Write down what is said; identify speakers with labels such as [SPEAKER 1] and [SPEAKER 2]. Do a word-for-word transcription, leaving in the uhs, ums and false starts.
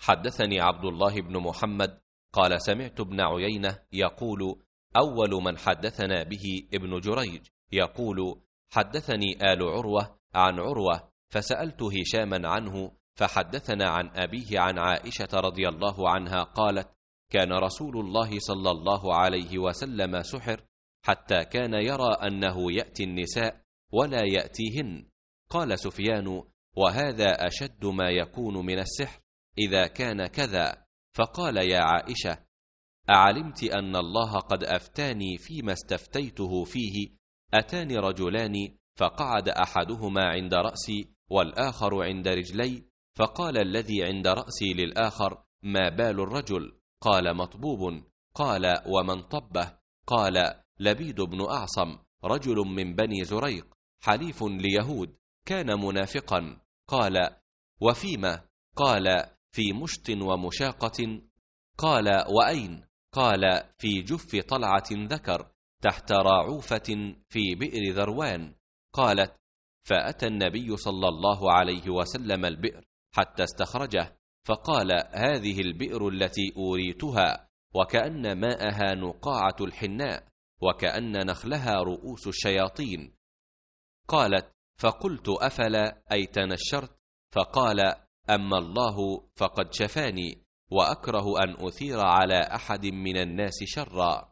[SPEAKER 1] حدثني عبد الله بن محمد قال سمعت ابن عيينة يقول أول من حدثنا به ابن جريج يقول حدثني آل عروة عن عروة فسألت هشاما عنه فحدثنا عن أبيه عن عائشة رضي الله عنها قالت كان رسول الله صلى الله عليه وسلم سحر حتى كان يرى أنه يأتي النساء ولا يأتيهن. قال سفيان وهذا أشد ما يكون من السحر إذا كان كذا. فقال يا عائشة أعلمت أن الله قد أفتاني فيما استفتيته فيه؟ أتاني رجلان فقعد أحدهما عند رأسي والآخر عند رجلي، فقال الذي عند رأسي للآخر ما بال الرجل؟ قال مطبوب. قال ومن طبه؟ قال لبيد بن أعصم رجل من بني زريق حليف ليهود كان منافقا. قال وفيما؟ قال في مشط ومشاقة. قال وأين؟ قال في جف طلعة ذكر تحت راعوفة في بئر ذروان. قالت فأتى النبي صلى الله عليه وسلم البئر حتى استخرجه فقال هذه البئر التي أوريتها وكأن ماءها نقاعة الحناء وكأن نخلها رؤوس الشياطين. قالت فقلت أفلا أي تنشرت؟ فقال أما الله فقد شفاني وأكره أن أثير على أحد من الناس شرا.